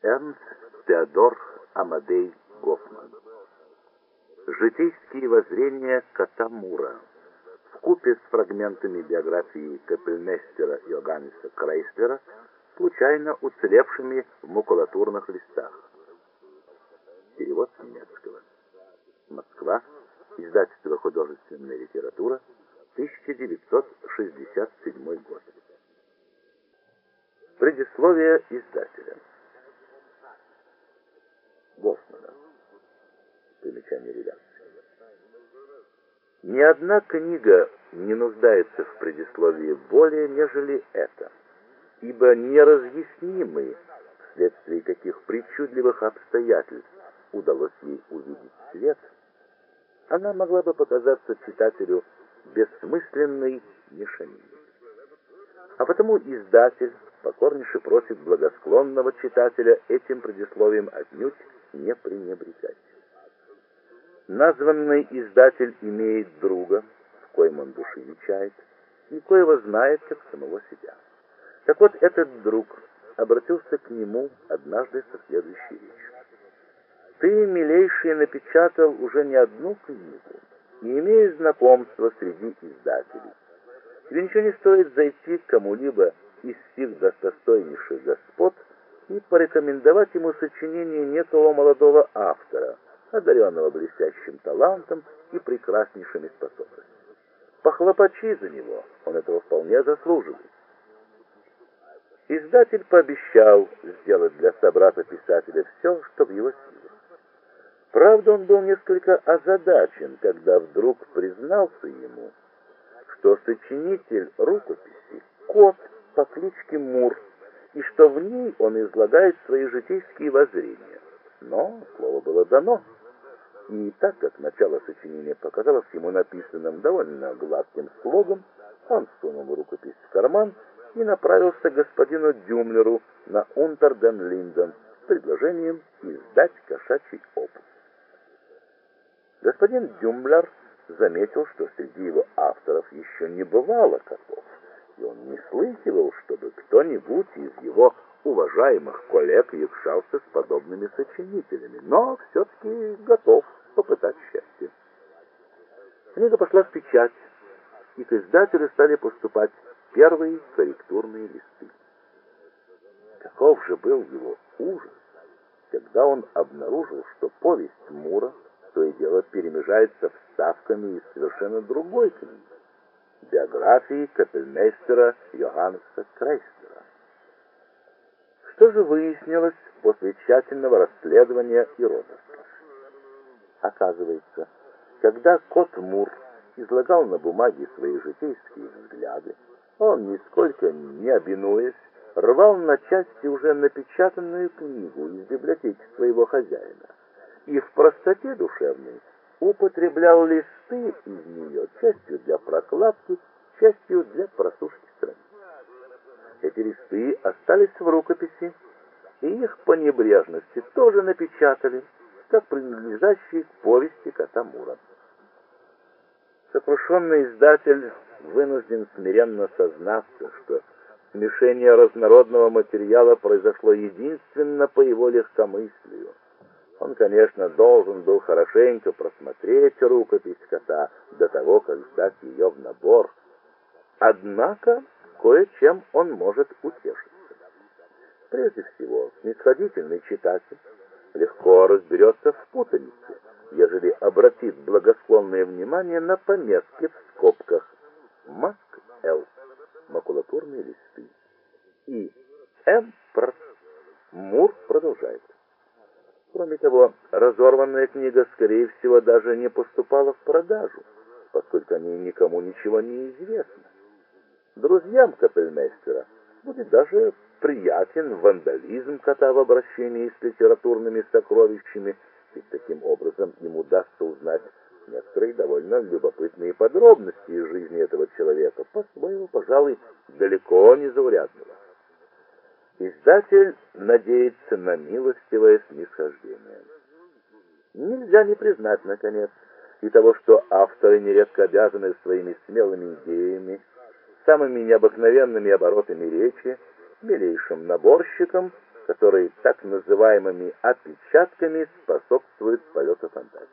Эрнст Теодор Амадей Гофман. Житейские воззрения кота Мура вкупе с фрагментами биографии капельмейстера Йоганнеса Крейслера, случайно уцелевшими в макулатурных листах. Перевод с немецкого. Москва. Издательство «Художественная литература», 1967 год. Предисловие издателя. Гофмана. Примечание редакции. Ни одна книга не нуждается в предисловии более, нежели эта, ибо неразъяснимы, вследствие каких причудливых обстоятельств удалось ей увидеть свет, она могла бы показаться читателю бессмысленной мешаниной. А потому издатель покорнейше просит благосклонного читателя этим предисловием отнюдь не пренебрегать. Названный издатель имеет друга, в коем он души не чает, и коего знает, как самого себя. Так вот, этот друг обратился к нему однажды со следующей речью. «Ты, милейший, напечатал уже не одну книгу, и имеешь знакомство среди издателей. Тебе ничего не стоит зайти к кому-либо из сих достойнейших господ и порекомендовать ему сочинение некого молодого автора, одаренного блестящим талантом и прекраснейшими способностями. Похлопочи за него, он этого вполне заслуживает». Издатель пообещал сделать для собрата-писателя все, что в его силах. Правда, он был несколько озадачен, когда вдруг признался ему, что сочинитель рукописи — кот по кличке Мур, и что в ней он излагает свои житейские воззрения. Но слово было дано, и так как начало сочинения показалось ему написанным довольно гладким слогом, он сунул рукопись в карман и направился к господину Дюмлеру на Унтер-ден-Линден с предложением издать кошачий опус. Господин Дюмлер заметил, что среди его авторов еще не бывало котов, и он не слыхивал, чтобы кто-нибудь из его уважаемых коллег якшался с подобными сочинителями, но все-таки готов попытать счастье. Книга пошла в печать, и к издателю стали поступать первые корректурные листы. Каков же был его ужас, когда он обнаружил, что повесть Мура то и дело перемежается вставками из совершенно другой книги, биографии капельмейстера Йоганнеса Крейслера. Что же выяснилось после тщательного расследования и розыска? Оказывается, когда кот Мур излагал на бумаге свои житейские взгляды, он, нисколько не обинуясь, рвал на части уже напечатанную книгу из библиотеки своего хозяина и в простоте душевной употреблял листы из нее частью для прокладки, частью для просушки страниц. Эти листы остались в рукописи, и их по небрежности тоже напечатали, как принадлежащие к повести кота Мура. Сокрушенный издатель вынужден смиренно сознаться, что смешение разнородного материала произошло единственно по его легкомыслию. Он, конечно, должен был хорошенько просмотреть рукопись кота до того, как сдать ее в набор. Однако кое-чем он может утешиться. Прежде всего, снисходительный читатель легко разберется в путанице, ежели обратит благосклонное внимание на пометки в скобках «Маск Л. макулатурные листы» и «М.Пр. Мур продолжает». Кроме того, разорванная книга, скорее всего, даже не поступала в продажу, поскольку о ней никому ничего не известно. Друзьям капельмейстера будет даже приятен вандализм кота в обращении с литературными сокровищами, ведь таким образом им удастся узнать некоторые довольно любопытные подробности из жизни этого человека, по-своему, пожалуй, далеко не заурядного. Издатель надеется на милостивое снисхождение. Нельзя не признать, наконец, и того, что авторы нередко обязаны своими смелыми идеями, самыми необыкновенными оборотами речи, милейшим наборщикам, который так называемыми опечатками способствует полету фантазии.